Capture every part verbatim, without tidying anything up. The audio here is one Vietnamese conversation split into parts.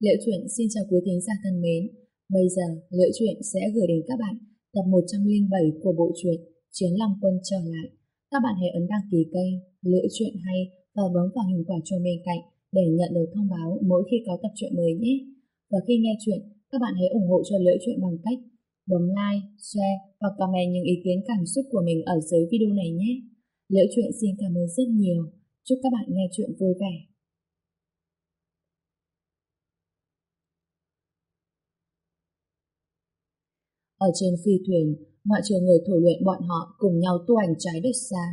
Liễu Chuyện xin chào quý thính giả thân mến. Bây giờ Liễu Chuyện sẽ gửi đến các bạn tập một trăm lẻ bảy của bộ truyện Chiến Long Quân trở lại. Các bạn hãy ấn đăng ký kênh Liễu Chuyện hay và bấm vào hình quả chuông bên cạnh để nhận được thông báo mỗi khi có tập truyện mới nhé. Và khi nghe chuyện, các bạn hãy ủng hộ cho Liễu Chuyện bằng cách bấm like, share và comment những ý kiến cảm xúc của mình ở dưới video này nhé. Liễu Chuyện xin cảm ơn rất nhiều. Chúc các bạn nghe chuyện vui vẻ. Ở trên phi thuyền, ngoại trừ người thổ luyện bọn họ cùng nhau tu hành trái đất xa.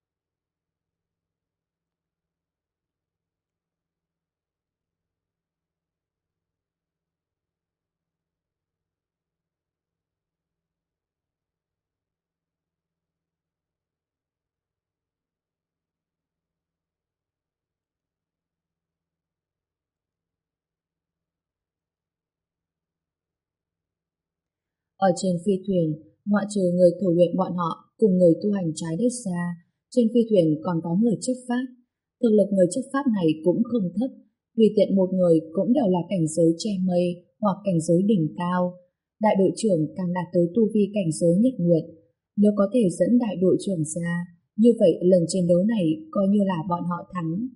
Ở trên phi thuyền, ngoại trừ người thổ luyện bọn họ cùng người tu hành trái đất xa, trên phi thuyền còn có người chấp pháp. Thực lực người chấp pháp này cũng không thấp, tùy tiện một người cũng đều là cảnh giới che mây hoặc cảnh giới đỉnh cao. Đại đội trưởng càng đạt tới tu vi cảnh giới nhật nguyệt. Nếu có thể dẫn đại đội trưởng ra, như vậy lần chiến đấu này coi như là bọn họ thắng.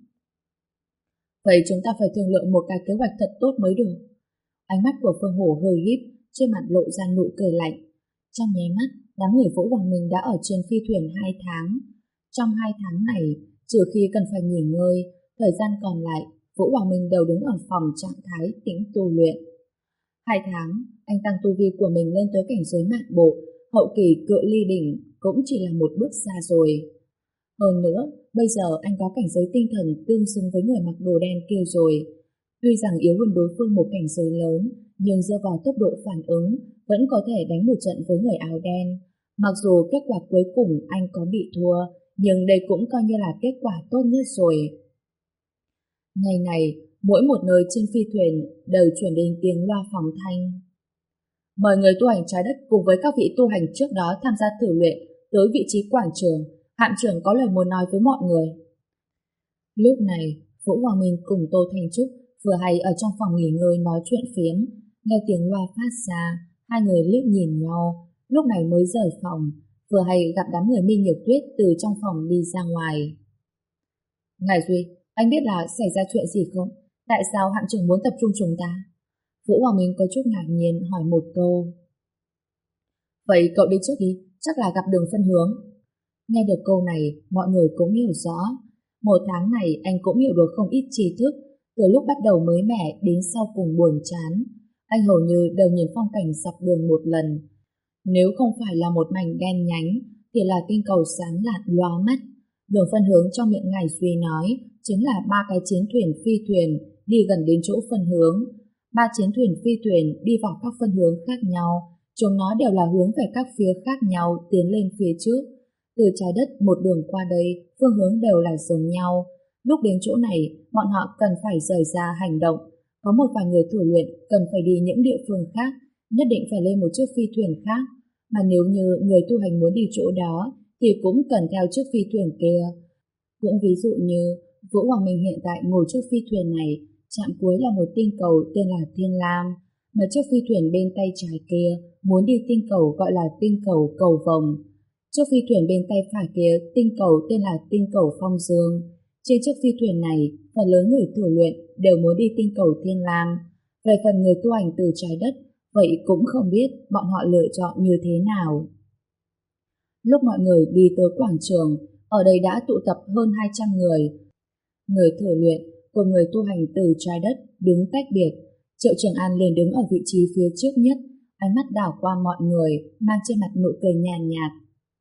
Vậy chúng ta phải thương lượng một cái kế hoạch thật tốt mới được. Ánh mắt của Phương Hổ hơi híp, trên mặt lộ ra nụ cười lạnh. Trong nháy mắt, đám người Vũ Hoàng Minh đã ở trên phi thuyền hai tháng. Trong hai tháng này, trừ khi cần phải nghỉ ngơi, thời gian còn lại, Vũ Hoàng Minh đều đứng ở phòng trạng thái tĩnh tu luyện. Hai tháng, anh tăng tu vi của mình lên tới cảnh giới mạn bộ, hậu kỳ cự ly đỉnh cũng chỉ là một bước xa rồi. Hơn nữa, bây giờ anh có cảnh giới tinh thần tương xứng với người mặc đồ đen kia rồi. Tuy rằng yếu hơn đối phương một cảnh giới lớn, nhưng dựa vào tốc độ phản ứng vẫn có thể đánh một trận với người áo đen. Mặc dù kết quả cuối cùng anh có bị thua, nhưng đây cũng coi như là kết quả tốt nhất rồi. Ngày này, mỗi một nơi trên phi thuyền đều truyền đến tiếng loa phóng thanh. Mời người tu hành trái đất cùng với các vị tu hành trước đó tham gia thử luyện tới vị trí quảng trường. Hạm trưởng có lời muốn nói với mọi người. Lúc này, Vũ Hoàng Minh cùng Tô Thanh Trúc vừa hay ở trong phòng nghỉ ngơi nói chuyện phiếm. Nghe tiếng loa phát ra, hai người liếc nhìn nhau, lúc này mới rời phòng, vừa hay gặp đám người Minh Nhược Tuyết từ trong phòng đi ra ngoài. Ngài Duy, anh biết là xảy ra chuyện gì không? Tại sao hạm trưởng muốn tập trung chúng ta? Vũ Hoàng Minh có chút ngạc nhiên hỏi một câu. Vậy cậu đi trước đi, chắc là gặp đường phân hướng. Nghe được câu này, mọi người cũng hiểu rõ. Một tháng này anh cũng hiểu được không ít tri thức, từ lúc bắt đầu mới mẻ đến sau cùng buồn chán. Anh hầu như đều nhìn phong cảnh dọc đường một lần. Nếu không phải là một mảnh đen nhánh, thì là tinh cầu sáng lạn loa mắt. Đường phân hướng trong miệng Ngài Duy nói chính là ba cái chiến thuyền phi thuyền đi gần đến chỗ phân hướng. Ba chiến thuyền phi thuyền đi vào các phân hướng khác nhau, chúng nó đều là hướng về các phía khác nhau tiến lên phía trước. Từ trái đất một đường qua đây, phương hướng đều là giống nhau. Lúc đến chỗ này, bọn họ cần phải rời ra hành động. Có một vài người thử luyện cần phải đi những địa phương khác, nhất định phải lên một chiếc phi thuyền khác. Mà nếu như người tu hành muốn đi chỗ đó, thì cũng cần theo chiếc phi thuyền kia. Cũng ví dụ như, Vũ Hoàng Minh hiện tại ngồi chiếc phi thuyền này, trạm cuối là một tinh cầu tên là Thiên Lam. Mà chiếc phi thuyền bên tay trái kia muốn đi tinh cầu gọi là tinh cầu Cầu Vồng. Chiếc phi thuyền bên tay phải kia tinh cầu tên là tinh cầu Phong Dương. Trên chiếc phi thuyền này, phần lớn người thử luyện đều muốn đi tinh cầu Thiên Lam. Về phần người tu hành từ trái đất, vậy cũng không biết bọn họ lựa chọn như thế nào. Lúc mọi người đi tới quảng trường, ở đây đã tụ tập hơn hai trăm người. Người thử luyện cùng người tu hành từ trái đất đứng tách biệt. Triệu Trường An liền đứng ở vị trí phía trước nhất, ánh mắt đảo qua mọi người, mang trên mặt nụ cười nhàn nhạt.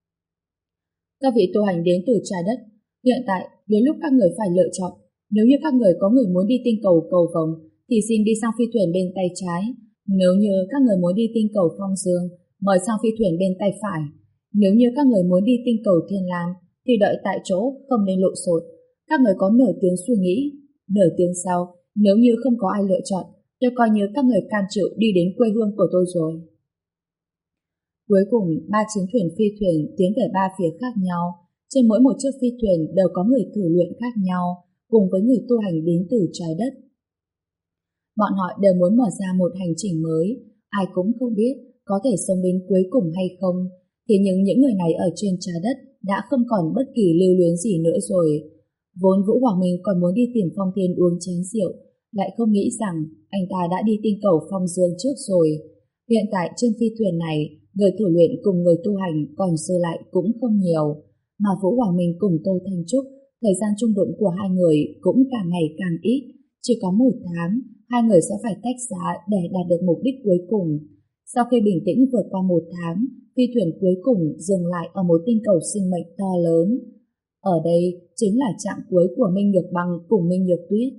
Các vị tu hành đến từ trái đất, hiện tại đến lúc các người phải lựa chọn. Nếu như các người có người muốn đi tinh cầu Cầu Vồng thì xin đi sang phi thuyền bên tay trái. Nếu như các người muốn đi tinh cầu Phong Dương, mời sang phi thuyền bên tay phải. Nếu như các người muốn đi tinh cầu Thiên Lam thì đợi tại chỗ, không nên lộn xộn. Các người có nửa tiếng suy nghĩ. Nửa tiếng sau, nếu như không có ai lựa chọn, tôi coi như các người cam chịu đi đến quê hương của tôi rồi. Cuối cùng, ba chiến thuyền phi thuyền tiến về ba phía khác nhau. Trên mỗi một chiếc phi thuyền đều có người thử luyện khác nhau, cùng với người tu hành đến từ trái đất. Bọn họ đều muốn mở ra một hành trình mới, ai cũng không biết có thể sống đến cuối cùng hay không. Thế nhưng những người này ở trên trái đất đã không còn bất kỳ lưu luyến gì nữa rồi. Vốn Vũ Hoàng Minh còn muốn đi tìm Phong Thiên uống chén rượu, lại không nghĩ rằng anh ta đã đi tinh cầu Phong Dương trước rồi. Hiện tại trên phi thuyền này, người thử luyện cùng người tu hành còn dư lại cũng không nhiều, mà Vũ Hoàng Minh cùng Tô Thanh Trúc, thời gian chung đụng của hai người cũng càng ngày càng ít. Chỉ có một tháng, hai người sẽ phải tách ra để đạt được mục đích cuối cùng. Sau khi bình tĩnh vượt qua một tháng, phi thuyền cuối cùng dừng lại ở một tinh cầu sinh mệnh to lớn. Ở đây chính là trạm cuối của Minh Nhược Băng cùng Minh Nhược Tuyết.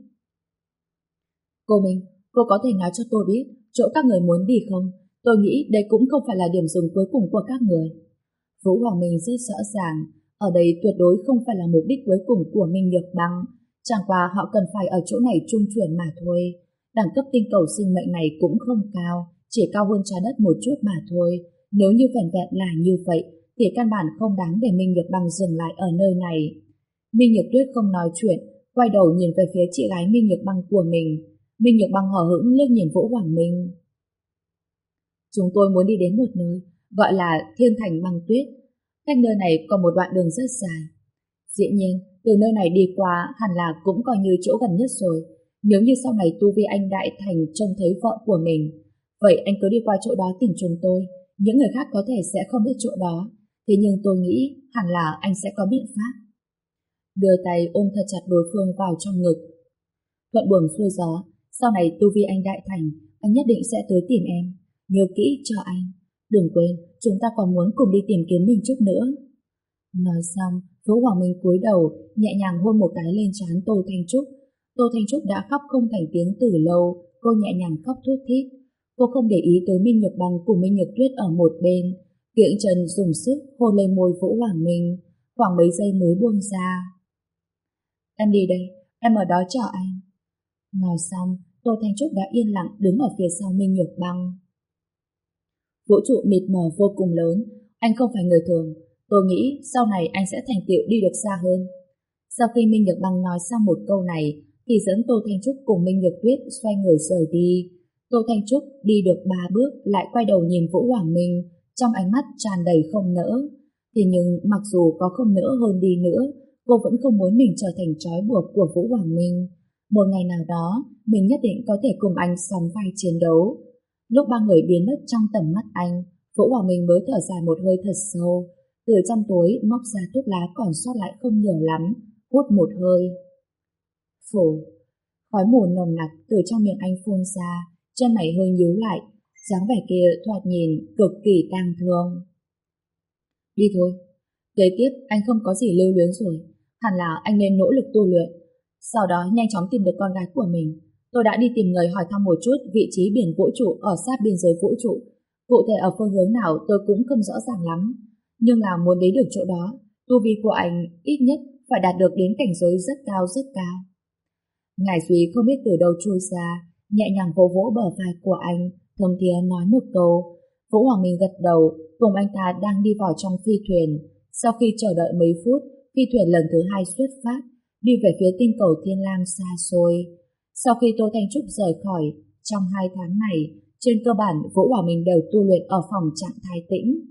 Cô Minh, cô có thể nói cho tôi biết chỗ các người muốn đi không? Tôi nghĩ đây cũng không phải là điểm dừng cuối cùng của các người. Vũ Hoàng Minh rất rõ ràng, ở đây tuyệt đối không phải là mục đích cuối cùng của Minh Nhược Băng. Chẳng qua họ cần phải ở chỗ này trung chuyển mà thôi. Đẳng cấp tinh cầu sinh mệnh này cũng không cao, chỉ cao hơn trái đất một chút mà thôi. Nếu như vẻn vẹn là như vậy, thì căn bản không đáng để Minh Nhược Băng dừng lại ở nơi này. Minh Nhược Tuyết không nói chuyện, quay đầu nhìn về phía chị gái Minh Nhược Băng của mình. Minh Nhược Băng hờ hững liếc nhìn Vũ Hoàng Minh. Chúng tôi muốn đi đến một nơi gọi là Thiên Thành Băng Tuyết. Cách nơi này còn một đoạn đường rất dài. Dĩ nhiên, từ nơi này đi qua hẳn là cũng coi như chỗ gần nhất rồi. Nếu như sau này tu vi anh Đại Thành trông thấy vợ của mình, vậy anh cứ đi qua chỗ đó tìm chúng tôi. Những người khác có thể sẽ không biết chỗ đó, thế nhưng tôi nghĩ hẳn là anh sẽ có biện pháp. Đưa tay ôm thật chặt đối phương vào trong ngực. Thuận buồm xuôi gió, sau này tu vi anh Đại Thành, anh nhất định sẽ tới tìm em. Nhớ kỹ cho anh. Đừng quên, chúng ta còn muốn cùng đi tìm kiếm Minh Trúc nữa. Nói xong, Vũ Hoàng Minh cúi đầu, nhẹ nhàng hôn một cái lên trán Tô Thanh Trúc. Tô Thanh Trúc đã khóc không thành tiếng từ lâu, cô nhẹ nhàng khóc thút thít. Cô không để ý tới Minh Nhược Băng cùng Minh Nhược Tuyết ở một bên, kiễng chân dùng sức hôn lên môi Vũ Hoàng Minh, khoảng mấy giây mới buông ra. Em đi đây, em ở đó chờ anh. Nói xong, Tô Thanh Trúc đã yên lặng đứng ở phía sau Minh Nhược Băng. Vũ trụ mịt mờ vô cùng lớn, anh không phải người thường. Tôi nghĩ sau này anh sẽ thành tựu đi được xa hơn. Sau khi Minh Nhược Băng nói xong một câu này, thì dẫn Tô Thanh Trúc cùng Minh Nhược Tuyết xoay người rời đi. Tô Thanh Trúc đi được ba bước lại quay đầu nhìn Vũ Hoàng Minh, trong ánh mắt tràn đầy không nỡ. Thế nhưng mặc dù có không nỡ hơn đi nữa, cô vẫn không muốn mình trở thành trói buộc của Vũ Hoàng Minh. Một ngày nào đó, mình nhất định có thể cùng anh sóng vai chiến đấu. Lúc ba người biến mất trong tầm mắt anh, Vũ Hoàng Minh mới thở dài một hơi thật sâu, từ trong túi móc ra thuốc lá còn sót lại không nhiều lắm, hút một hơi. Phù, khói mù nồng nặc từ trong miệng anh phun ra, chân mày hơi nhíu lại, dáng vẻ kia thoạt nhìn cực kỳ tang thương. Đi thôi, kế tiếp anh không có gì lưu luyến rồi, hẳn là anh nên nỗ lực tu luyện, sau đó nhanh chóng tìm được con gái của mình. Tôi đã đi tìm người hỏi thăm một chút vị trí biển vũ trụ ở sát biên giới vũ trụ. Cụ thể ở phương hướng nào tôi cũng không rõ ràng lắm. Nhưng là muốn đến được chỗ đó, tu vi của anh ít nhất phải đạt được đến cảnh giới rất cao rất cao. Ngải Duy không biết từ đâu chui ra, nhẹ nhàng vỗ vỗ bờ vai của anh, thầm thía nói một câu. Vũ Hoàng Minh gật đầu, cùng anh ta đang đi vào trong phi thuyền. Sau khi chờ đợi mấy phút, phi thuyền lần thứ hai xuất phát, đi về phía tinh cầu Thiên Lam xa xôi. Sau khi Tô Thanh Trúc rời khỏi, trong hai tháng này, trên cơ bản Vũ Hoàng Minh đều tu luyện ở phòng trạng thái tĩnh.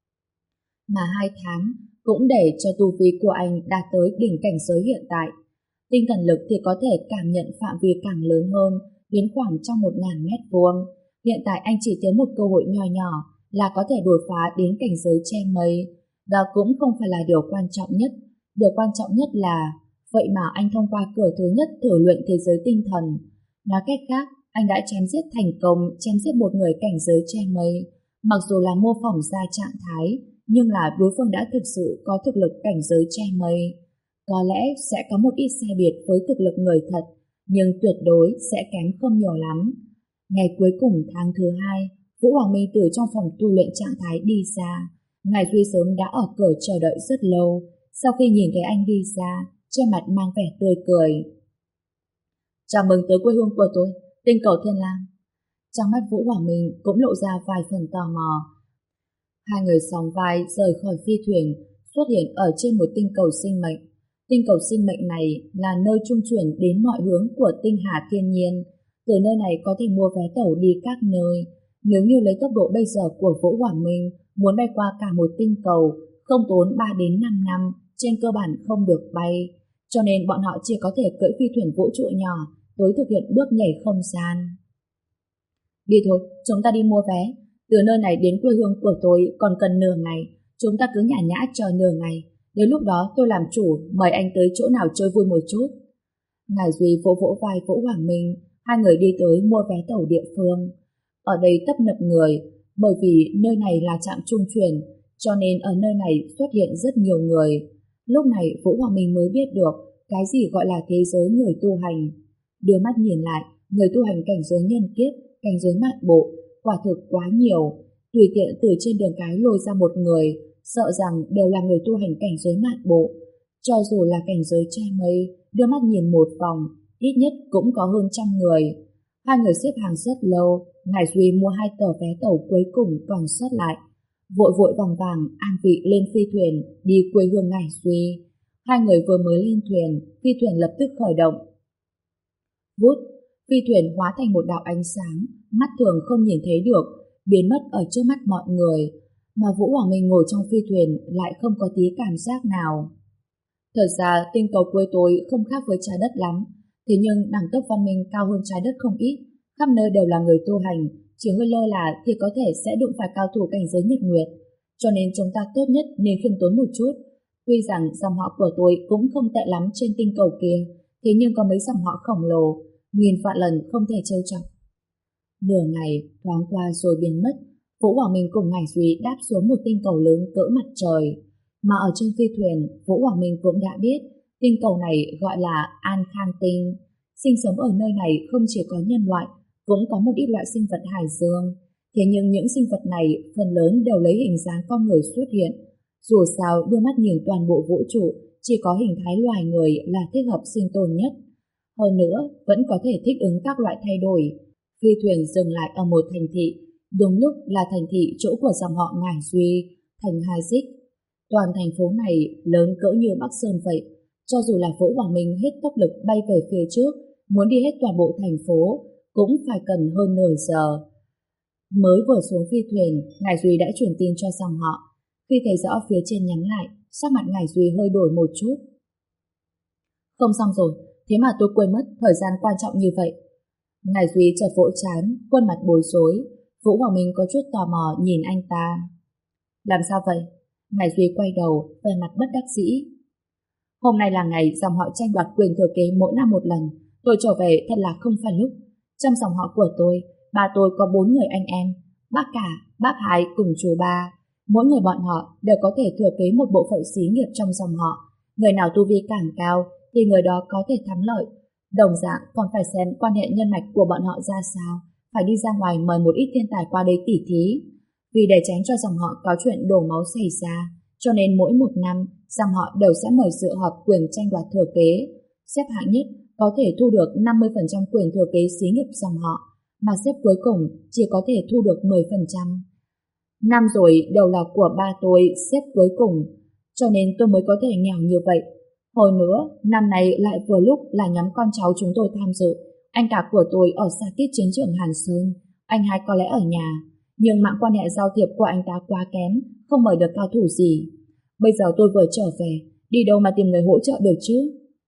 Mà hai tháng cũng để cho tu vi của anh đạt tới đỉnh cảnh giới hiện tại. Tinh thần lực thì có thể cảm nhận phạm vi càng lớn hơn, đến khoảng trong một ngàn mét vuông. Hiện tại anh chỉ thiếu một cơ hội nhỏ nhỏ là có thể đột phá đến cảnh giới che mây. Đó cũng không phải là điều quan trọng nhất. Điều quan trọng nhất là vậy mà anh thông qua cửa thứ nhất thử luyện thế giới tinh thần. Nói cách khác, anh đã chém giết thành công, chém giết một người cảnh giới che mây. Mặc dù là mô phỏng ra trạng thái, nhưng là đối phương đã thực sự có thực lực cảnh giới che mây. Có lẽ sẽ có một ít sai biệt với thực lực người thật, nhưng tuyệt đối sẽ kém không nhiều lắm. Ngày cuối cùng tháng thứ hai, Vũ Hoàng Minh từ trong phòng tu luyện trạng thái đi ra. Ngài Duy sớm đã ở cửa chờ đợi rất lâu. Sau khi nhìn thấy anh đi ra, trên mặt mang vẻ tươi cười. Chào mừng tới quê hương của tôi, tinh cầu Thiên Lam. Trong mắt Vũ Hoàng Minh cũng lộ ra vài phần tò mò. Hai người sóng vai rời khỏi phi thuyền, xuất hiện ở trên một tinh cầu sinh mệnh. Tinh cầu sinh mệnh này là nơi trung chuyển đến mọi hướng của tinh hà thiên nhiên. Từ nơi này có thể mua vé tàu đi các nơi. Nếu như lấy tốc độ bây giờ của Vũ Hoàng Minh, muốn bay qua cả một tinh cầu, không tốn ba đến năm năm, trên cơ bản không được bay. Cho nên bọn họ chỉ có thể cưỡi phi thuyền vũ trụ nhỏ tới thực hiện bước nhảy không gian. Đi thôi, chúng ta đi mua vé. Từ nơi này đến quê hương của tôi còn cần nửa ngày. Chúng ta cứ nhả nhã chờ nửa ngày. Đến lúc đó tôi làm chủ, mời anh tới chỗ nào chơi vui một chút. Ngài Duy vỗ vỗ vai Vũ Hoàng Minh. Hai người đi tới mua vé tàu địa phương. Ở đây tấp nập người, bởi vì nơi này là trạm trung chuyển, cho nên ở nơi này xuất hiện rất nhiều người. Lúc này Vũ Hoàng Minh mới biết được cái gì gọi là thế giới người tu hành. Đưa mắt nhìn lại, người tu hành cảnh giới nhân kiếp, cảnh giới mạn bộ, quả thực quá nhiều. Tùy tiện từ trên đường cái lôi ra một người, sợ rằng đều là người tu hành cảnh giới mạn bộ. Cho dù là cảnh giới che mây, đưa mắt nhìn một vòng, ít nhất cũng có hơn trăm người. Hai người xếp hàng rất lâu, Ngải Duy mua hai tờ vé tàu cuối cùng còn sót lại. Vội vội vàng vàng an vị lên phi thuyền, đi quê hương Ngải Duy. Hai người vừa mới lên thuyền, phi thuyền lập tức khởi động. Vút, phi thuyền hóa thành một đạo ánh sáng, mắt thường không nhìn thấy được, biến mất ở trước mắt mọi người. Mà Vũ Hoàng Minh ngồi trong phi thuyền lại không có tí cảm giác nào. Thật ra tinh cầu quê tôi không khác với trái đất lắm, thế nhưng đẳng cấp văn minh cao hơn trái đất không ít, khắp nơi đều là người tu hành, chỉ hơi lơ là thì có thể sẽ đụng phải cao thủ cảnh giới nhật nguyệt, cho nên chúng ta tốt nhất nên khiêm tốn một chút. Tuy rằng dòng họ của tôi cũng không tệ lắm trên tinh cầu kia, thế nhưng có mấy dòng họ khổng lồ, nghìn vạn lần không thể trêu chọc. Nửa ngày thoáng qua rồi biến mất, Vũ Hoàng Minh cùng Ngải Duy đáp xuống một tinh cầu lớn cỡ mặt trời. Mà ở trên phi thuyền, Vũ Hoàng Minh cũng đã biết tinh cầu này gọi là An Khang Tinh. Sinh sống ở nơi này không chỉ có nhân loại, cũng có một ít loại sinh vật hải dương. Thế nhưng những sinh vật này phần lớn đều lấy hình dáng con người xuất hiện. Dù sao đưa mắt nhìn toàn bộ vũ trụ, chỉ có hình thái loài người là thích hợp sinh tồn nhất. Hơn nữa, vẫn có thể thích ứng các loại thay đổi. Phi thuyền dừng lại ở một thành thị, đúng lúc là thành thị chỗ của dòng họ Ngải Duy, thành Hazik. Toàn thành phố này lớn cỡ như Bắc Sơn vậy. Cho dù là Vũ Hoàng Minh hết tốc lực bay về phía trước, muốn đi hết toàn bộ thành phố, cũng phải cần hơn nửa giờ. Mới vừa xuống phi thuyền, Ngải Duy đã truyền tin cho dòng họ. Khi thấy rõ phía trên nhắn lại, sắc mặt Ngải Duy hơi đổi một chút. Không xong rồi, thế mà tôi quên mất thời gian quan trọng như vậy. Ngải Duy chợt vỗ trán, khuôn mặt bối rối. Vũ Hoàng Minh có chút tò mò nhìn anh ta. Làm sao vậy? Ngải Duy quay đầu, vẻ mặt bất đắc dĩ. Hôm nay là ngày dòng họ tranh đoạt quyền thừa kế mỗi năm một lần. Tôi trở về thật là không phải lúc. Trong dòng họ của tôi, ba tôi có bốn người anh em, bác cả, bác hai cùng chú ba. Mỗi người bọn họ đều có thể thừa kế một bộ phận xí nghiệp trong dòng họ. Người nào tu vi càng cao thì người đó có thể thắng lợi. Đồng dạng còn phải xem quan hệ nhân mạch của bọn họ ra sao. Phải đi ra ngoài mời một ít thiên tài qua đây tỉ thí. Vì để tránh cho dòng họ có chuyện đổ máu xảy ra, cho nên mỗi một năm dòng họ đều sẽ mời dự họp quyền tranh đoạt thừa kế. Xếp hạng nhất có thể thu được năm mươi phần trăm quyền thừa kế xí nghiệp dòng họ, mà xếp cuối cùng chỉ có thể thu được mười phần trăm. Năm rồi đều là của ba tôi xếp cuối cùng, cho nên tôi mới có thể nghèo như vậy. Hồi nữa, năm nay lại vừa lúc là nhóm con cháu chúng tôi tham dự. Anh cả của tôi ở xa tít chiến trường Hàn Sơn, anh hai có lẽ ở nhà. Nhưng mạng quan hệ giao thiệp của anh ta quá kém, không mời được cao thủ gì. Bây giờ tôi vừa trở về, đi đâu mà tìm người hỗ trợ được chứ?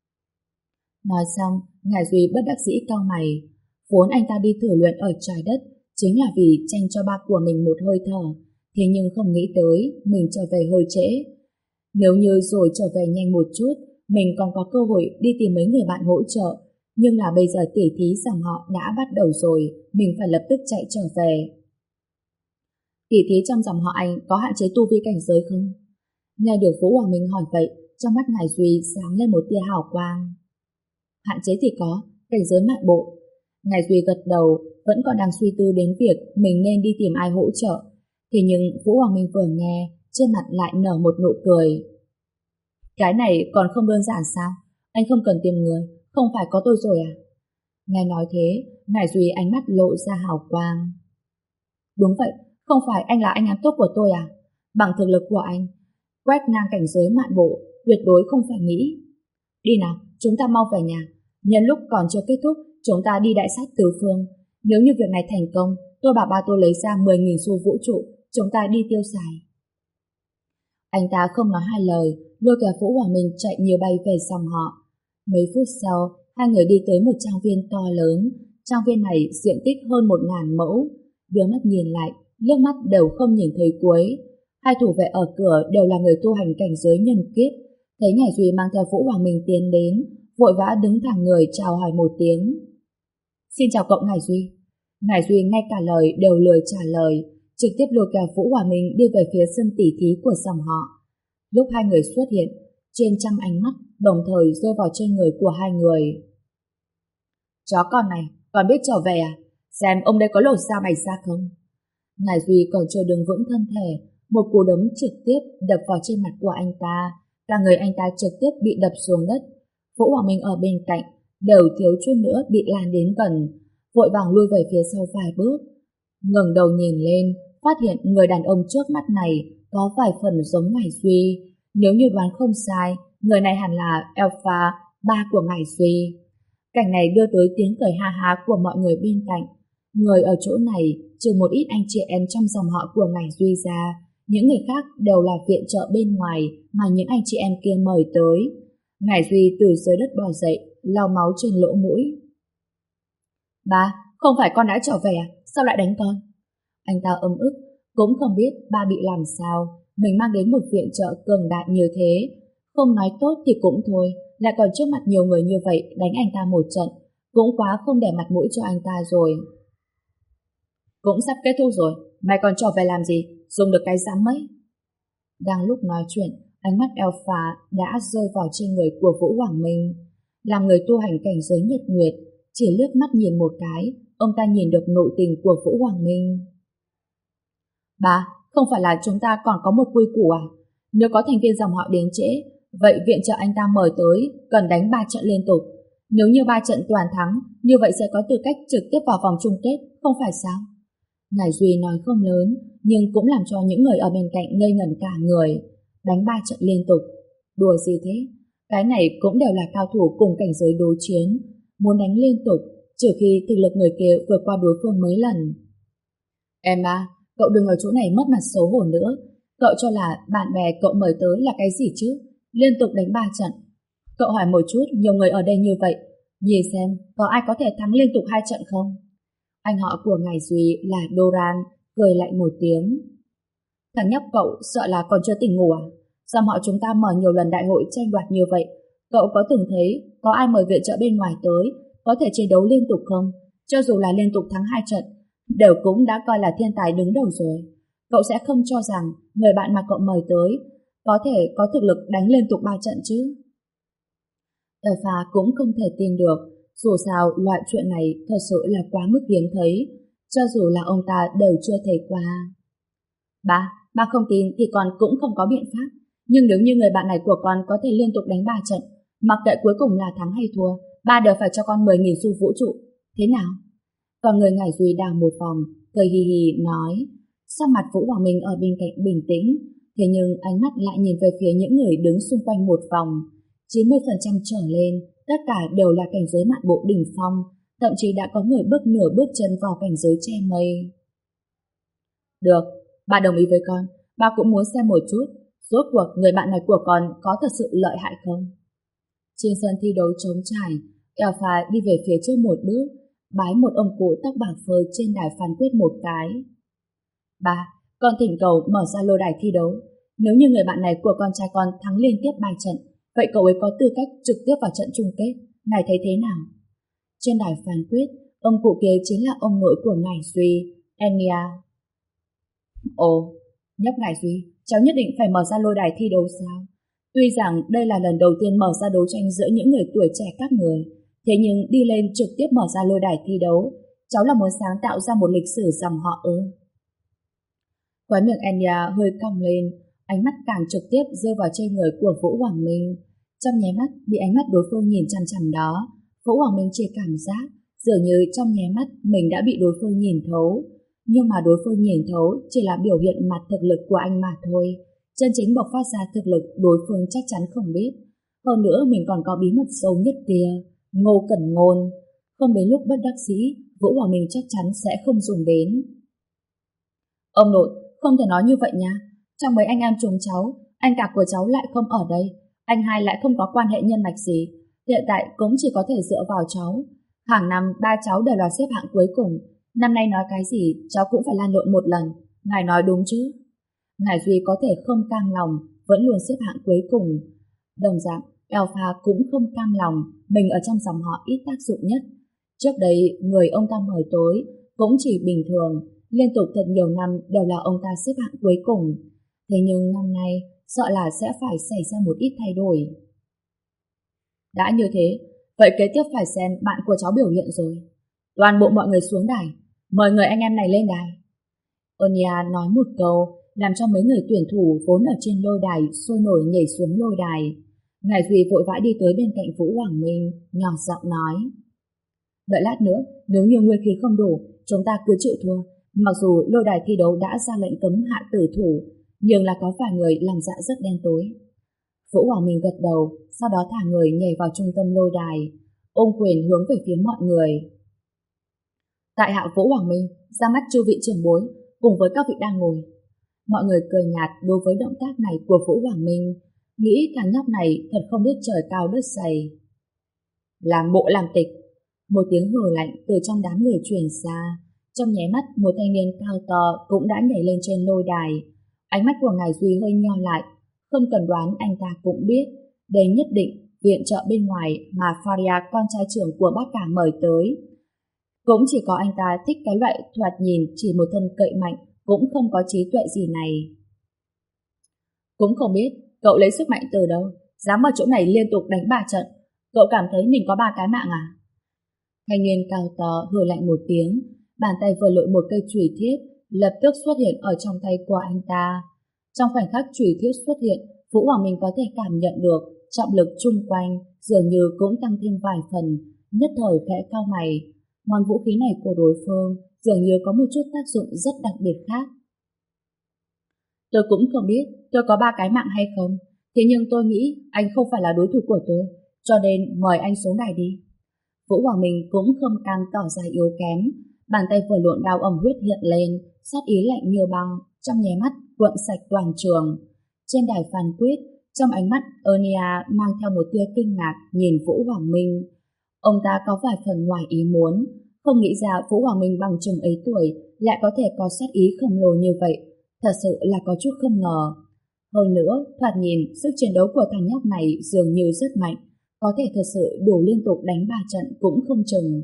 Nói xong, Ngải Duy bất đắc dĩ cau mày. Vốn anh ta đi thử luyện ở trái đất chính là vì tranh cho ba của mình một hơi thở, thế nhưng không nghĩ tới mình trở về hơi trễ. Nếu như rồi trở về nhanh một chút, mình còn có cơ hội đi tìm mấy người bạn hỗ trợ. Nhưng là bây giờ tỉ thí dòng họ đã bắt đầu rồi, mình phải lập tức chạy trở về. Tỉ thí trong dòng họ anh có hạn chế tu vi cảnh giới không? Nghe được Vũ Hoàng Minh hỏi vậy, trong mắt Ngải Duy sáng lên một tia hào quang. Hạn chế thì có, cảnh giới mạn bộ. Ngải Duy gật đầu, vẫn còn đang suy tư đến việc mình nên đi tìm ai hỗ trợ. Thế nhưng Vũ Hoàng Minh vừa nghe, trên mặt lại nở một nụ cười. Cái này còn không đơn giản sao? Anh không cần tìm người, không phải có tôi rồi à? Nghe nói thế, Ngải Duy ánh mắt lộ ra hào quang. Đúng vậy, không phải anh là anh em tốt của tôi à? Bằng thực lực của anh, quét ngang cảnh giới mạn bộ, tuyệt đối không phải nghĩ. Đi nào, chúng ta mau về nhà. Nhân lúc còn chưa kết thúc chúng ta đi đại sát tứ phương. Nếu như việc này thành công, tôi bảo ba tôi lấy ra mười nghìn xu vũ trụ, chúng ta đi tiêu xài. Anh ta không nói hai lời, lôi kéo Vũ Hoàng Minh chạy như bay về dòng họ. Mấy phút sau, hai người đi tới một trang viên to lớn. Trang viên này diện tích hơn một ngàn mẫu. Đưa mắt nhìn lại, liếc mắt đều không nhìn thấy cuối. Hai thủ vệ ở cửa đều là người tu hành cảnh giới nhân kiếp. Thấy Ngải Duy mang theo Vũ Hoàng Minh tiến đến, vội vã đứng thẳng người chào hỏi một tiếng. Xin chào cậu Ngải Duy. Ngải Duy ngay cả lời đều lười trả lời, trực tiếp lôi kéo Vũ Hoàng Minh đi về phía sân tỉ thí của dòng họ. Lúc hai người xuất hiện, trên trăm ánh mắt đồng thời rơi vào trên người của hai người. Chó con này, còn biết trở về à? Xem ông đây có lột da mày ra không? Ngải Duy còn chưa đứng vững thân thể, một cú đấm trực tiếp đập vào trên mặt của anh ta. Cả người anh ta trực tiếp bị đập xuống đất. Vũ Hoàng Minh ở bên cạnh đều thiếu chút nữa bị lan đến gần, vội vàng lui về phía sau vài bước. Ngẩng đầu nhìn lên, phát hiện người đàn ông trước mắt này có vài phần giống Ngải Duy. Nếu như đoán không sai, người này hẳn là Alpha, ba của Ngải Duy. Cảnh này đưa tới tiếng cười ha ha của mọi người bên cạnh. Người ở chỗ này, trừ một ít anh chị em trong dòng họ của Ngải Duy ra, những người khác đều là viện trợ bên ngoài mà những anh chị em kia mời tới. Ngải Duy từ dưới đất bò dậy, lau máu trên lỗ mũi. Ba, không phải con đã trở về à? Sao lại đánh con? Anh ta ấm ức, cũng không biết ba bị làm sao. Mình mang đến một viện trợ cường đại như thế, không nói tốt thì cũng thôi, lại còn trước mặt nhiều người như vậy đánh anh ta một trận, cũng quá không để mặt mũi cho anh ta rồi. Cũng sắp kết thúc rồi, mày còn trở về làm gì? Dùng được cái dám mấy? Đang lúc nói chuyện, ánh mắt Alpha đã rơi vào trên người của Vũ Hoàng Minh. Làm người tu hành cảnh giới nhật nguyệt, chỉ liếc mắt nhìn một cái, ông ta nhìn được nội tình của Vũ Hoàng Minh. Ba, không phải là chúng ta còn có một quy củ à? Nếu có thành viên dòng họ đến trễ, vậy viện trợ anh ta mời tới cần đánh ba trận liên tục. Nếu như ba trận toàn thắng, như vậy sẽ có tư cách trực tiếp vào vòng chung kết, không phải sao? Ngải Duy nói không lớn, nhưng cũng làm cho những người ở bên cạnh ngây ngẩn cả người. Đánh ba trận liên tục, đùa gì thế? Cái này cũng đều là cao thủ cùng cảnh giới đối chiến, muốn đánh liên tục, trừ khi thực lực người kia vượt qua đối phương mấy lần. Emma, cậu đừng ở chỗ này mất mặt xấu hổ nữa. Cậu cho là bạn bè cậu mời tới là cái gì chứ? Liên tục đánh ba trận. Cậu hỏi một chút, nhiều người ở đây như vậy, nhìn xem có ai có thể thắng liên tục hai trận không? Anh họ của Ngải Duy là Doran cười lạnh một tiếng. Thằng nhóc cậu sợ là còn chưa tỉnh ngủ à? Dòng họ chúng ta mở nhiều lần đại hội tranh đoạt như vậy, cậu có từng thấy có ai mời viện trợ bên ngoài tới có thể chiến đấu liên tục không? Cho dù là liên tục thắng hai trận, đều cũng đã coi là thiên tài đứng đầu rồi. Cậu sẽ không cho rằng người bạn mà cậu mời tới có thể có thực lực đánh liên tục ba trận chứ? Alpha cũng không thể tin được, dù sao loại chuyện này thật sự là quá mức hiếm thấy, cho dù là ông ta đều chưa thấy qua. Ba, ba không tin thì con cũng không có biện pháp, nhưng nếu như người bạn này của con có thể liên tục đánh ba trận, mặc kệ cuối cùng là thắng hay thua, ba đều phải cho con mười nghìn xu vũ trụ. Thế nào? Còn người Ngải Duy đào một vòng, cười hì hì nói. Sắc mặt Vũ Hoàng Minh ở bên cạnh bình tĩnh, thế nhưng ánh mắt lại nhìn về phía những người đứng xung quanh một vòng. chín mươi phần trăm trở lên, tất cả đều là cảnh giới mạn bộ đỉnh phong, thậm chí đã có người bước nửa bước chân vào cảnh giới che mây. Được, ba đồng ý với con, ba cũng muốn xem một chút, rốt cuộc người bạn này của con có thật sự lợi hại không? Trên sân thi đấu trống trải, Alpha đi về phía trước một bước, bái một ông cụ tóc bạc phơ trên đài phán quyết một cái. Ba, con thỉnh cầu mở ra lô đài thi đấu. Nếu như người bạn này của con trai con thắng liên tiếp ba trận, vậy cậu ấy có tư cách trực tiếp vào trận chung kết. Ngài thấy thế nào? Trên đài phán quyết, ông cụ kia chính là ông nội của Ngải Duy, Enya. Ồ, nhóc Ngải Duy, cháu nhất định phải mở ra lô đài thi đấu sao? Tuy rằng đây là lần đầu tiên mở ra đấu tranh giữa những người tuổi trẻ các người, thế nhưng đi lên trực tiếp mở ra lô đài thi đấu, cháu là muốn sáng tạo ra một lịch sử dòng họ ư? Khóe miệng Enya hơi cong lên, ánh mắt càng trực tiếp rơi vào trên người của Vũ Hoàng Minh. Trong nháy mắt bị ánh mắt đối phương nhìn chằm chằm đó, Vũ Hoàng Minh chỉ cảm giác dường như trong nháy mắt mình đã bị đối phương nhìn thấu. Nhưng mà đối phương nhìn thấu chỉ là biểu hiện mặt thực lực của anh mà thôi. Chân chính bộc phát ra thực lực đối phương chắc chắn không biết. Hơn nữa mình còn có bí mật sâu nhất kia, Ngô Cẩn Ngôn. không đến lúc bất đắc dĩ, Vũ Hoàng Minh chắc chắn sẽ không dùng đến. Ông nội, không thể nói như vậy nha. Trong mấy anh em chúng cháu, anh cả của cháu lại không ở đây, anh hai lại không có quan hệ nhân mạch gì. Hiện tại cũng chỉ có thể dựa vào cháu. Hàng năm ba cháu đều là xếp hạng cuối cùng. Năm nay nói cái gì cháu cũng phải lan lộn một lần. Ngài nói đúng chứ? Ngài Duy có thể không cam lòng, vẫn luôn xếp hạng cuối cùng. Đồng dạng, Alpha cũng không cam lòng mình ở trong dòng họ ít tác dụng nhất. Trước đây, người ông ta mời tới cũng chỉ bình thường, liên tục thật nhiều năm đều là ông ta xếp hạng cuối cùng. Thế nhưng năm nay, sợ là sẽ phải xảy ra một ít thay đổi. Đã như thế, vậy kế tiếp phải xem bạn của cháu biểu hiện rồi. Toàn bộ mọi người xuống đài, mời người anh em này lên đài. Onya nói một câu, làm cho mấy người tuyển thủ vốn ở trên lôi đài sôi nổi nhảy xuống lôi đài. Ngài Duy vội vã đi tới bên cạnh Vũ Hoàng Minh, nhỏ giọng nói: đợi lát nữa, nếu như nguyên khí không đủ, chúng ta cứ chịu thua. Mặc dù lôi đài thi đấu đã ra lệnh cấm hạ tử thủ, nhưng là có vài người lòng dạ rất đen tối. Vũ Hoàng Minh gật đầu, sau đó thả người nhảy vào trung tâm lôi đài, ôm quyền hướng về phía mọi người. Tại hạ Vũ Hoàng Minh, ra mắt chư vị trưởng bối, cùng với các vị đang ngồi. Mọi người cười nhạt đối với động tác này của Vũ Hoàng Minh, nghĩ thằng nhóc này thật không biết trời cao đất dày. Làm bộ làm tịch. Một tiếng hừ lạnh từ trong đám người truyền ra. Trong nháy mắt, một thanh niên cao to cũng đã nhảy lên trên lôi đài. Ánh mắt của ngài Duy hơi nheo lại, không cần đoán anh ta cũng biết đây nhất định viện trợ bên ngoài mà Faria, con trai trưởng của bác cả, mời tới. Cũng chỉ có anh ta thích cái loại thoạt nhìn chỉ một thân cậy mạnh, cũng không có trí tuệ gì này. Cũng không biết cậu lấy sức mạnh từ đâu, dám ở chỗ này liên tục đánh ba trận. Cậu cảm thấy mình có ba cái mạng à? Thanh niên cao to hừ lạnh một tiếng, bàn tay vừa lội một cây chùy thiết lập tức xuất hiện ở trong tay của anh ta. Trong khoảnh khắc chùy thiết xuất hiện, Vũ Hoàng Minh có thể cảm nhận được trọng lực chung quanh dường như cũng tăng thêm vài phần, nhất thời khẽ cau mày. Món vũ khí này của đối phương dường như có một chút tác dụng rất đặc biệt khác. Tôi cũng không biết tôi có ba cái mạng hay không, thế nhưng tôi nghĩ anh không phải là đối thủ của tôi, cho nên mời anh xuống đài đi. Vũ Hoàng Minh cũng không cam tỏ ra yếu kém, bàn tay vừa lộn đao ẩm huyết hiện lên, sát ý lạnh như băng, trong nháy mắt cuộn sạch toàn trường. Trên đài phán quyết, trong ánh mắt Onya mang theo một tia kinh ngạc nhìn Vũ Hoàng Minh. Ông ta có vài phần ngoài ý muốn, không nghĩ ra Vũ Hoàng Minh bằng chừng ấy tuổi lại có thể có sát ý khổng lồ như vậy, thật sự là có chút không ngờ. Hơn nữa, thoạt nhìn sức chiến đấu của thằng nhóc này dường như rất mạnh, có thể thật sự đủ liên tục đánh ba trận cũng không chừng.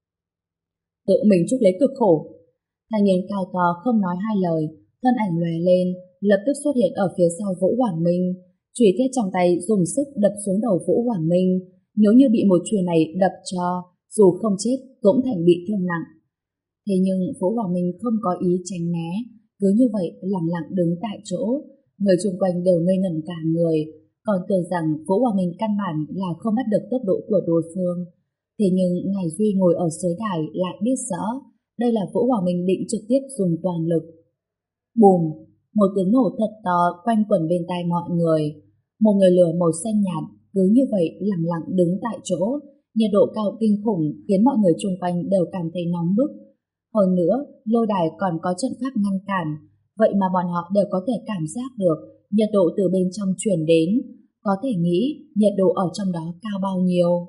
Tự mình chuốc lấy cực khổ. Thanh niên cao to không nói hai lời, thân ảnh lóe lên, lập tức xuất hiện ở phía sau Vũ Hoàng Minh. Chùy thiết trong tay dùng sức đập xuống đầu Vũ Hoàng Minh. Nếu như bị một chùy này đập cho, dù không chết cũng thành bị thương nặng. Thế nhưng Vũ Hoàng Minh không có ý tránh né, cứ như vậy lặng lặng đứng tại chỗ. Người xung quanh đều ngây ngẩn cả người, còn tưởng rằng Vũ Hoàng Minh căn bản là không bắt được tốc độ của đối phương. Thế nhưng ngài Duy ngồi ở dưới đài lại biết rõ đây là Vũ Hoàng Minh định trực tiếp dùng toàn lực. Bùm! Một tiếng nổ thật to quanh quẩn bên tai mọi người. Một người lửa màu xanh nhạt cứ như vậy lặng lặng đứng tại chỗ, nhiệt độ cao kinh khủng khiến mọi người xung quanh đều cảm thấy nóng bức. Hơn nữa, lôi đài còn có trận pháp ngăn cản, vậy mà bọn họ đều có thể cảm giác được nhiệt độ từ bên trong truyền đến, có thể nghĩ nhiệt độ ở trong đó cao bao nhiêu.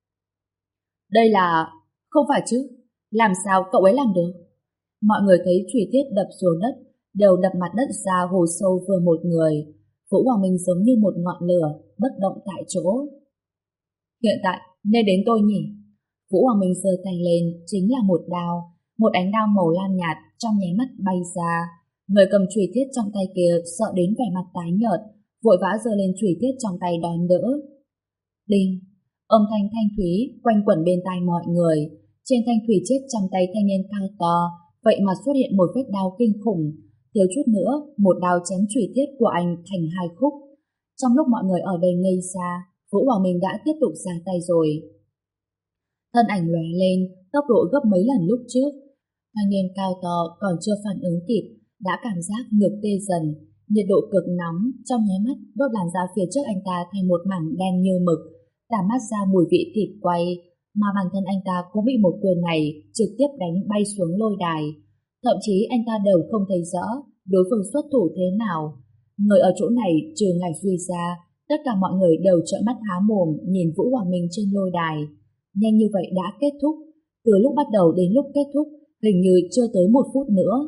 Đây là... không phải chứ, làm sao cậu ấy làm được? Mọi người thấy chùy thiết đập xuống đất, đều đập mặt đất ra hồ sâu vừa một người. Vũ Hoàng Minh giống như một ngọn lửa, bất động tại chỗ. Hiện tại, nên đến tôi nhỉ? Vũ Hoàng Minh giơ tay lên, chính là một đao. Một ánh đao màu lam nhạt trong nháy mắt bay ra. Người cầm chùy thiết trong tay kia sợ đến vẻ mặt tái nhợt, vội vã giơ lên chùy thiết trong tay đón đỡ. Đinh! Âm thanh thanh thúy quanh quẩn bên tai mọi người. Trên thanh thủy chết trong tay thanh niên cao to, vậy mà xuất hiện một vết đao kinh khủng. Thiếu chút nữa, một đao chém chùy thiết của anh thành hai khúc. Trong lúc mọi người ở đây ngây ra, Vũ Hoàng Minh đã tiếp tục ra tay rồi. Thân ảnh lóe lên, tốc độ gấp mấy lần lúc trước. Thanh niên cao to còn chưa phản ứng kịp, đã cảm giác ngực tê dần, nhiệt độ cực nóng trong nháy mắt đốt làn da phía trước anh ta thành một mảng đen như mực, tản mát ra mùi vị thịt quay. mà bản thân anh ta cũng bị một quyền này trực tiếp đánh bay xuống lôi đài. Thậm chí anh ta đều không thấy rõ đối phương xuất thủ thế nào. Người ở chỗ này trừ Ngải Duy ra, tất cả mọi người đều trợn mắt há mồm nhìn Vũ Hoàng Minh trên lôi đài. Nhanh như vậy đã kết thúc, từ lúc bắt đầu đến lúc kết thúc hình như chưa tới một phút nữa.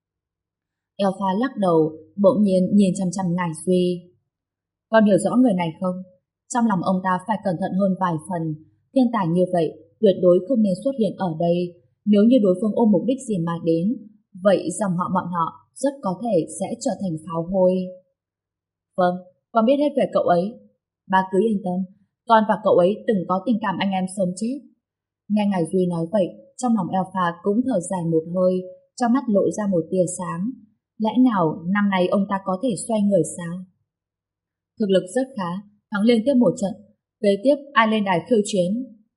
Elpha lắc đầu, bỗng nhiên nhìn chăm chăm Ngải Duy. Con hiểu rõ người này không? Trong lòng ông ta phải cẩn thận hơn vài phần. Thiên tài như vậy tuyệt đối không nên xuất hiện ở đây. Nếu như đối phương ôm mục đích gì mà đến, vậy dòng họ bọn họ rất có thể sẽ trở thành pháo hôi. Vâng, con biết hết về cậu ấy. Ba cứ yên tâm, con và cậu ấy từng có tình cảm anh em sống chết. Nghe Ngải Duy nói vậy, trong lòng Elpha cũng thở dài một hơi, trong mắt lộ ra một tia sáng. Lẽ nào năm nay ông ta có thể xoay người sao? Thực lực rất khá, thắng liên tiếp một trận. Kế tiếp ai lên đài khiêu chiến?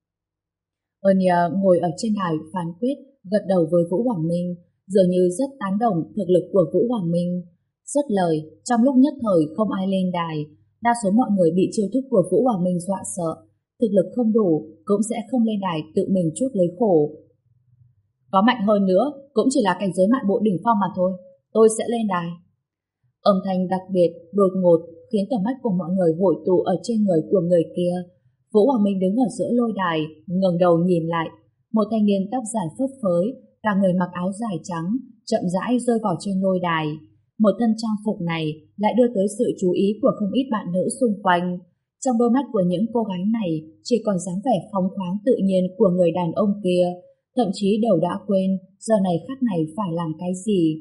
Anya ngồi ở trên đài phán quyết, gật đầu với Vũ Hoàng Minh, dường như rất tán đồng thực lực của Vũ Hoàng Minh. Dứt lời, trong lúc nhất thời không ai lên đài, đa số mọi người bị chiêu thức của Vũ Hoàng Minh dọa sợ. Thực lực không đủ, cũng sẽ không lên đài tự mình chuốc lấy khổ. Có mạnh hơn nữa, cũng chỉ là cảnh giới mạn bộ đỉnh phong mà thôi. Tôi sẽ lên đài. Âm thanh đặc biệt, đột ngột, khiến tầm mắt của mọi người hội tụ ở trên người của người kia. Vũ Hoàng Minh đứng ở giữa lôi đài, ngẩng đầu nhìn lại. Một thanh niên tóc dài phấp phới, cả người mặc áo dài trắng, chậm rãi rơi vào trên lôi đài. Một thân trang phục này lại đưa tới sự chú ý của không ít bạn nữ xung quanh. Trong đôi mắt của những cô gái này chỉ còn dáng vẻ phóng khoáng tự nhiên của người đàn ông kia, thậm chí đều đã quên giờ này khắc này phải làm cái gì.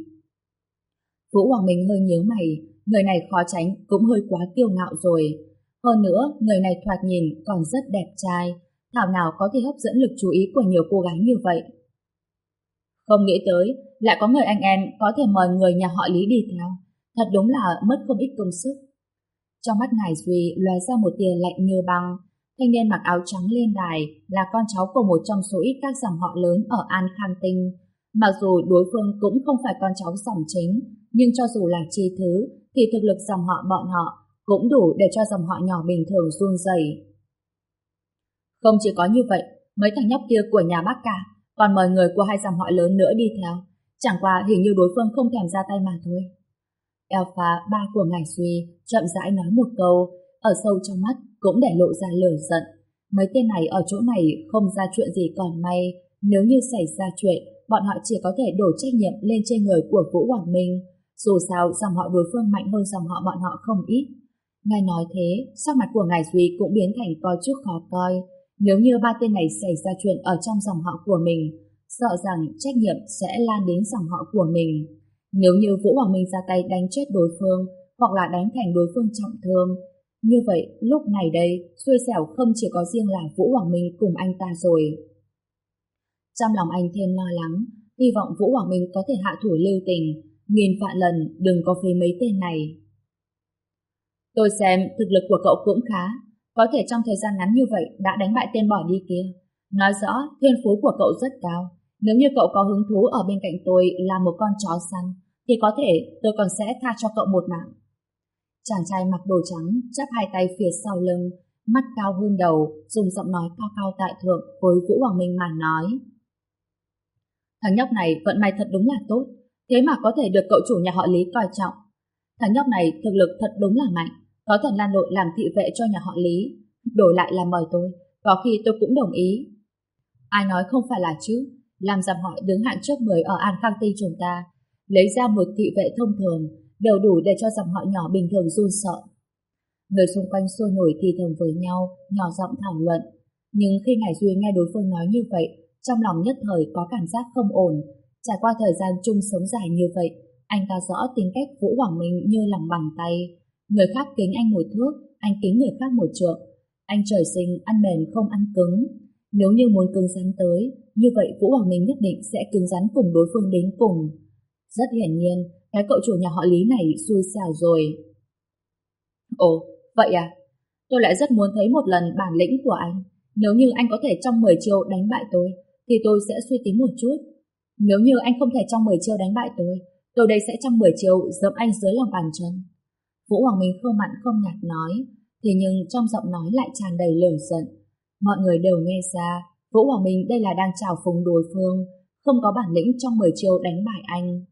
Vũ Hoàng Minh hơi nhíu mày, người này khó tránh cũng hơi quá kiêu ngạo rồi. Hơn nữa, người này thoạt nhìn còn rất đẹp trai, thảo nào có thể hấp dẫn lực chú ý của nhiều cô gái như vậy. Không nghĩ tới, lại có người anh em có thể mời người nhà họ Lý đi theo, thật đúng là mất không ít công sức. Trong mắt Ngải Duy lóe ra một tia lạnh như băng. Thanh niên mặc áo trắng lên đài là con cháu của một trong số ít các dòng họ lớn ở An Khang Tinh. Mặc dù đối phương cũng không phải con cháu dòng chính, nhưng cho dù là chi thứ, thì thực lực dòng họ bọn họ cũng đủ để cho dòng họ nhỏ bình thường run rẩy. Không chỉ có như vậy, mấy thằng nhóc kia của nhà bác cả, còn mời người của hai dòng họ lớn nữa đi theo. Chẳng qua hình như đối phương không thèm ra tay mà thôi. Elpha, ba của Ngải Duy, chậm rãi nói một câu, ở sâu trong mắt cũng để lộ ra lửa giận. Mấy tên này ở chỗ này không ra chuyện gì còn may, nếu như xảy ra chuyện, bọn họ chỉ có thể đổ trách nhiệm lên trên người của Vũ Hoàng Minh. Dù sao, dòng họ đối phương mạnh hơn dòng họ bọn họ không ít. Nghe nói thế, sắc mặt của Ngải Duy cũng biến thành có chút khó coi. Nếu như ba tên này xảy ra chuyện ở trong dòng họ của mình, sợ rằng trách nhiệm sẽ lan đến dòng họ của mình. Nếu như Vũ Hoàng Minh ra tay đánh chết đối phương, hoặc là đánh thành đối phương trọng thương, như vậy lúc này đây, xui xẻo không chỉ có riêng là Vũ Hoàng Minh cùng anh ta rồi. Trong lòng anh thêm lo lắng, hy vọng Vũ Hoàng Minh có thể hạ thủ lưu tình, nghìn vạn lần đừng có phí mấy tên này. Tôi xem thực lực của cậu cũng khá, có thể trong thời gian ngắn như vậy đã đánh bại tên bỏ đi kia. Nói rõ thiên phú của cậu rất cao. Nếu như cậu có hứng thú ở bên cạnh tôi là một con chó săn, thì có thể tôi còn sẽ tha cho cậu một mạng. Chàng trai mặc đồ trắng, chắp hai tay phía sau lưng, mắt cao hơn đầu, dùng giọng nói cao cao tại thượng với Vũ Hoàng Minh mà nói. Thằng nhóc này vận may thật đúng là tốt, thế mà có thể được cậu chủ nhà họ Lý coi trọng. Thằng nhóc này thực lực thật đúng là mạnh, có thể lan lộn làm thị vệ cho nhà họ Lý. Đổi lại là mời tôi, có khi tôi cũng đồng ý. Ai nói không phải là chứ, làm dòng họ đứng hạng trước mười ở An Khang Tinh chúng ta, lấy ra một thị vệ thông thường, đều đủ để cho dòng họ nhỏ bình thường run sợ. Người xung quanh sôi nổi thì thầm với nhau, nhỏ giọng thảo luận. Nhưng khi Ngải Duy nghe đối phương nói như vậy, trong lòng nhất thời có cảm giác không ổn. Trải qua thời gian chung sống dài như vậy, anh ta rõ tính cách Vũ Hoàng Minh như lòng bàn tay. Người khác kính anh một thước, anh kính người khác một trượng. Anh trời sinh ăn mềm không ăn cứng. Nếu như muốn cứng rắn tới, như vậy Vũ Hoàng Minh nhất định sẽ cứng rắn cùng đối phương đến cùng. Rất hiển nhiên, cái cậu chủ nhà họ Lý này xui xẻo rồi. Ồ, vậy à? Tôi lại rất muốn thấy một lần bản lĩnh của anh. Nếu như anh có thể trong mười chiêu đánh bại tôi, thì tôi sẽ suy tính một chút. Nếu như anh không thể trong mười chiêu đánh bại tôi, tôi đây sẽ trong mười chiêu giẫm anh dưới lòng bàn chân. Vũ Hoàng Minh không mặn không nhạt nói, thế nhưng trong giọng nói lại tràn đầy lửa giận. Mọi người đều nghe ra, Vũ Hoàng Minh đây là đang trào phúng đối phương, không có bản lĩnh trong mười chiêu đánh bại anh.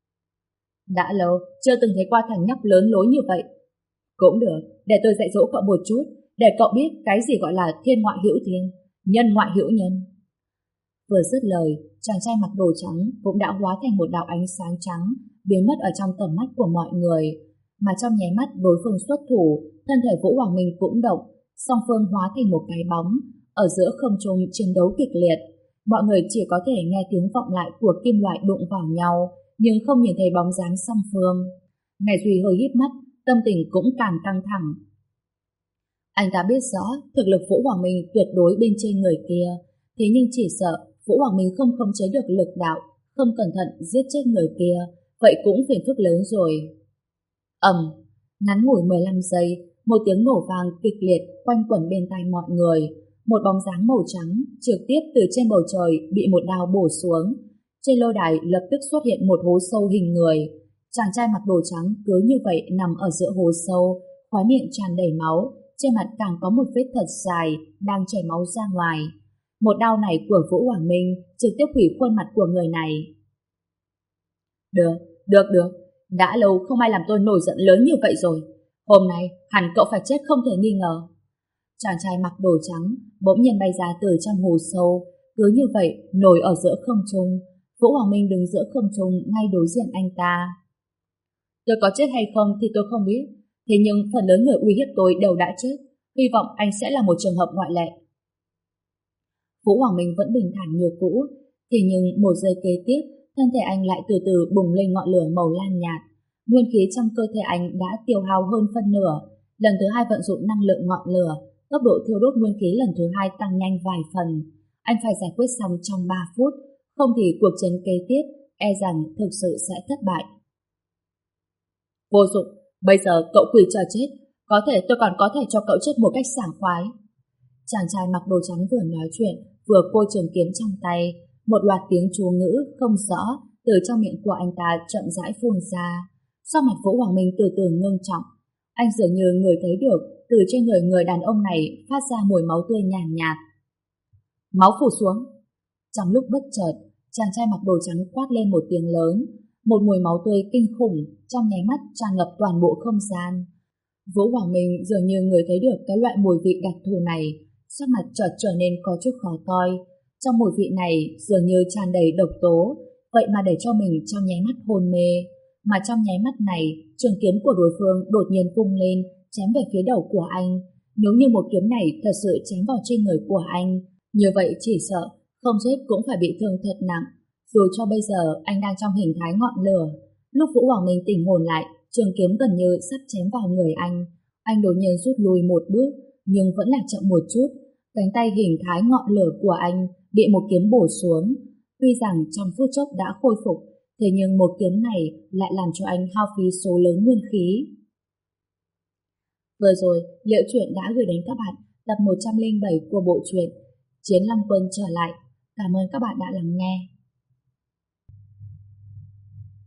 Đã lâu, chưa từng thấy qua thằng nhóc lớn lối như vậy. Cũng được, để tôi dạy dỗ cậu một chút, để cậu biết cái gì gọi là thiên ngoại hữu thiên, nhân ngoại hữu nhân. Vừa dứt lời, chàng trai mặc đồ trắng cũng đã hóa thành một đạo ánh sáng trắng, biến mất ở trong tầm mắt của mọi người. Mà trong nháy mắt đối phương xuất thủ, thân thể Vũ Hoàng Minh cũng động, song phương hóa thành một cái bóng, ở giữa không trung chiến đấu kịch liệt. Mọi người chỉ có thể nghe tiếng vọng lại của kim loại đụng vào nhau, nhưng không nhìn thấy bóng dáng song phương. Ngài Duy hơi híp mắt, tâm tình cũng càng căng thẳng. Anh ta biết rõ thực lực Vũ Hoàng Minh tuyệt đối bên trên người kia, thế nhưng chỉ sợ Vũ Hoàng Minh không khống chế được lực đạo, không cẩn thận giết chết người kia, vậy cũng phiền phức lớn rồi. Ầm, ngắn ngủi mười lăm giây, một tiếng nổ vang kịch liệt quanh quẩn bên tai mọi người. Một bóng dáng màu trắng trực tiếp từ trên bầu trời bị một đao bổ xuống. Trên lôi đài lập tức xuất hiện một hố sâu hình người. Chàng trai mặc đồ trắng cứ như vậy nằm ở giữa hố sâu, khóe miệng tràn đầy máu, trên mặt càng có một vết thật dài đang chảy máu ra ngoài. Một đao này của Vũ Hoàng Minh trực tiếp hủy khuôn mặt của người này. Được, được, được, đã lâu không ai làm tôi nổi giận lớn như vậy rồi. Hôm nay hẳn cậu phải chết không thể nghi ngờ. Chàng trai mặc đồ trắng bỗng nhiên bay ra từ trong hồ sâu, cứ như vậy nổi ở giữa không trung. Vũ Hoàng Minh đứng giữa không trung ngay đối diện anh ta. Tôi có chết hay không thì tôi không biết, thế nhưng phần lớn người uy hiếp tôi đều đã chết. Hy vọng anh sẽ là một trường hợp ngoại lệ. Vũ Hoàng Minh vẫn bình thản như cũ, thế nhưng một giây kế tiếp, thân thể anh lại từ từ bùng lên ngọn lửa màu lam nhạt. Nguyên khí trong cơ thể anh đã tiêu hao hơn phân nửa. Lần thứ hai vận dụng năng lượng ngọn lửa, tốc độ thiêu đốt nguyên khí lần thứ hai tăng nhanh vài phần. Anh phải giải quyết xong trong ba phút, không thì cuộc chiến kế tiếp e rằng thực sự sẽ thất bại. Vô dụng, bây giờ cậu quỳ chờ chết, có thể tôi còn có thể cho cậu chết một cách sảng khoái. Chàng trai mặc đồ trắng vừa nói chuyện, vừa côi trường kiếm trong tay, một loạt tiếng chú ngữ không rõ từ trong miệng của anh ta chậm rãi phun ra. Sau mặt Vũ Hoàng Minh từ từ ngưng trọng, anh dường như người thấy được từ trên người người đàn ông này phát ra mùi máu tươi nhàn nhạt, nhạt. Máu phủ xuống. Trong lúc bất chợt, chàng trai mặc đồ trắng quát lên một tiếng lớn, một mùi máu tươi kinh khủng trong nháy mắt tràn ngập toàn bộ không gian. Vũ Hoàng Minh dường như người thấy được cái loại mùi vị đặc thù này, sắc mặt chợt trở nên có chút khó coi. Trong mùi vị này dường như tràn đầy độc tố, vậy mà để cho mình trong nháy mắt hôn mê. Mà trong nháy mắt này, trường kiếm của đối phương đột nhiên vung lên, chém về phía đầu của anh. Nếu như một kiếm này thật sự chém vào trên người của anh, như vậy chỉ sợ không chết cũng phải bị thương thật nặng. Dù cho bây giờ anh đang trong hình thái ngọn lửa. Lúc Vũ Hoàng Minh tỉnh hồn lại, trường kiếm gần như sắp chém vào người anh. Anh đột nhiên rút lui một bước, nhưng vẫn là chậm một chút. Cánh tay hình thái ngọn lửa của anh bị một kiếm bổ xuống. Tuy rằng trong phút chốc đã khôi phục, thế nhưng một kiếm này lại làm cho anh hao phí số lớn nguyên khí. Vừa rồi, Liễu Chuyện đã gửi đến các bạn tập một trăm lẻ bảy của bộ truyện Chiến Long Quân trở lại. Cảm ơn các bạn đã lắng nghe.